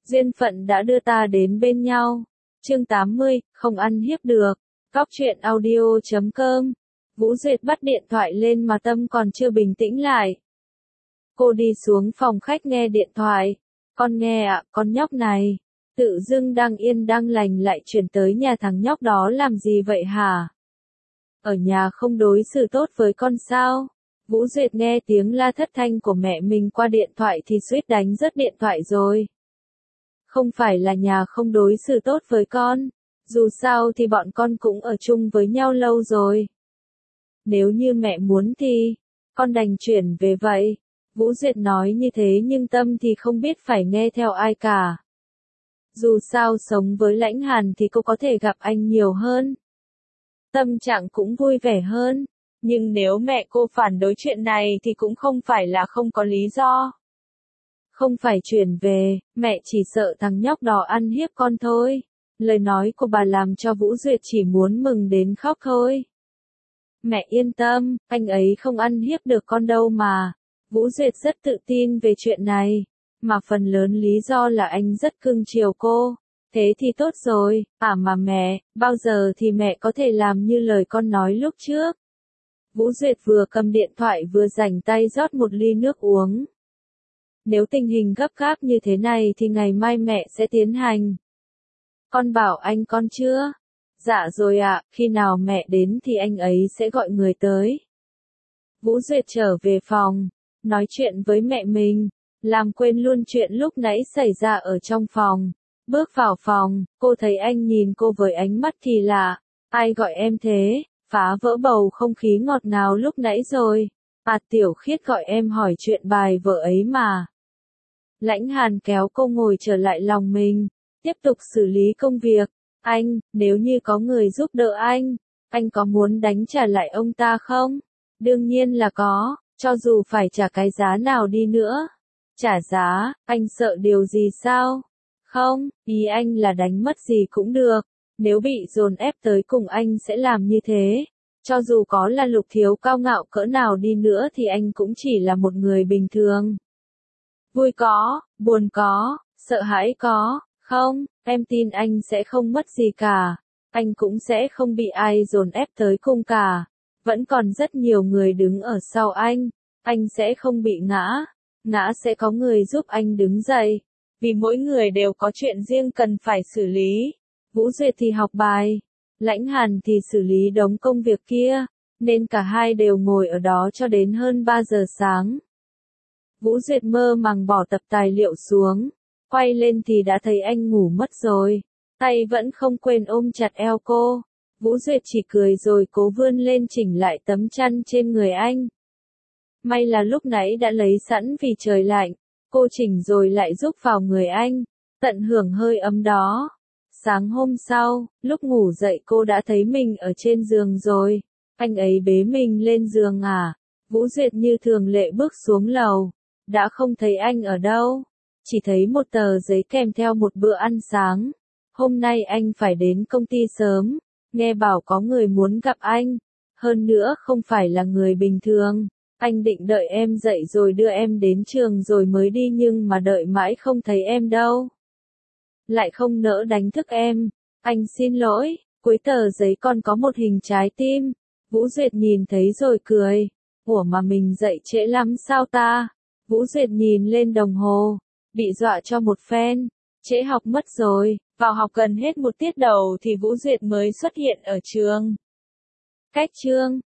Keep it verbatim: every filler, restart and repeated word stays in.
Duyên phận đã đưa ta đến bên nhau. Chương tám mươi, không ăn hiếp được. Góc truyện audio chấm com. Vũ Duyệt bắt điện thoại lên mà tâm còn chưa bình tĩnh lại. Cô đi xuống phòng khách nghe điện thoại. Con nghe ạ, con nhóc này. Tự dưng đang yên đang lành lại chuyển tới nhà thằng nhóc đó làm gì vậy hả? Ở nhà không đối xử tốt với con sao? Vũ Duyệt nghe tiếng la thất thanh của mẹ mình qua điện thoại thì suýt đánh rớt điện thoại rồi. Không phải là nhà không đối xử tốt với con. Dù sao thì bọn con cũng ở chung với nhau lâu rồi. Nếu như mẹ muốn thì, con đành chuyển về vậy. Vũ Duyệt nói như thế nhưng tâm thì không biết phải nghe theo ai cả. Dù sao sống với Lãnh Hàn thì cô có thể gặp anh nhiều hơn. Tâm trạng cũng vui vẻ hơn. Nhưng nếu mẹ cô phản đối chuyện này thì cũng không phải là không có lý do. Không phải chuyển về, mẹ chỉ sợ thằng nhóc đó ăn hiếp con thôi. Lời nói của bà làm cho Vũ Duyệt chỉ muốn mừng đến khóc thôi. Mẹ yên tâm, anh ấy không ăn hiếp được con đâu mà. Vũ Duyệt rất tự tin về chuyện này. Mà phần lớn lý do là anh rất cưng chiều cô. Thế thì tốt rồi, à mà mẹ, bao giờ thì mẹ có thể làm như lời con nói lúc trước. Vũ Duyệt vừa cầm điện thoại vừa rảnh tay rót một ly nước uống. Nếu tình hình gấp gáp như thế này thì ngày mai mẹ sẽ tiến hành. Con bảo anh con chưa? Dạ rồi ạ, khi nào mẹ đến thì anh ấy sẽ gọi người tới. Vũ Duyệt trở về phòng, nói chuyện với mẹ mình, làm quên luôn chuyện lúc nãy xảy ra ở trong phòng. Bước vào phòng, cô thấy anh nhìn cô với ánh mắt kỳ lạ. Ai gọi em thế? Phá vỡ bầu không khí ngọt ngào lúc nãy rồi. À Tiểu Khiết gọi em hỏi chuyện bài vợ ấy mà. Lãnh Hàn kéo cô ngồi trở lại lòng mình, tiếp tục xử lý công việc. Anh, nếu như có người giúp đỡ anh, anh có muốn đánh trả lại ông ta không? Đương nhiên là có, cho dù phải trả cái giá nào đi nữa. Trả giá, anh sợ điều gì sao? Không, ý anh là đánh mất gì cũng được. Nếu bị dồn ép tới cùng anh sẽ làm như thế. Cho dù có là Lục Thiếu cao ngạo cỡ nào đi nữa thì anh cũng chỉ là một người bình thường. Vui có, buồn có, sợ hãi có, không, em tin anh sẽ không mất gì cả. Anh cũng sẽ không bị ai dồn ép tới cùng cả. Vẫn còn rất nhiều người đứng ở sau anh. Anh sẽ không bị ngã. Ngã sẽ có người giúp anh đứng dậy. Vì mỗi người đều có chuyện riêng cần phải xử lý. Vũ Duyệt thì học bài, Lãnh Hàn thì xử lý đống công việc kia, nên cả hai đều ngồi ở đó cho đến hơn ba giờ sáng. Vũ Duyệt mơ màng bỏ tập tài liệu xuống, quay lên thì đã thấy anh ngủ mất rồi, tay vẫn không quên ôm chặt eo cô. Vũ Duyệt chỉ cười rồi cố vươn lên chỉnh lại tấm chăn trên người anh. May là lúc nãy đã lấy sẵn vì trời lạnh, cô chỉnh rồi lại giúp vào người anh, tận hưởng hơi ấm đó. Sáng hôm sau, lúc ngủ dậy cô đã thấy mình ở trên giường rồi. Anh ấy bế mình lên giường à? Vũ Duyệt như thường lệ bước xuống lầu. Đã không thấy anh ở đâu. Chỉ thấy một tờ giấy kèm theo một bữa ăn sáng. Hôm nay anh phải đến công ty sớm. Nghe bảo có người muốn gặp anh. Hơn nữa không phải là người bình thường. Anh định đợi em dậy rồi đưa em đến trường rồi mới đi nhưng mà đợi mãi không thấy em đâu. Lại không nỡ đánh thức em. Anh xin lỗi, cuối tờ giấy còn có một hình trái tim. Vũ Duyệt nhìn thấy rồi cười. Ủa mà mình dậy trễ lắm sao ta? Vũ Duyệt nhìn lên đồng hồ. Bị dọa cho một phen. Trễ học mất rồi. Vào học gần hết một tiết đầu thì Vũ Duyệt mới xuất hiện ở trường. Cách chương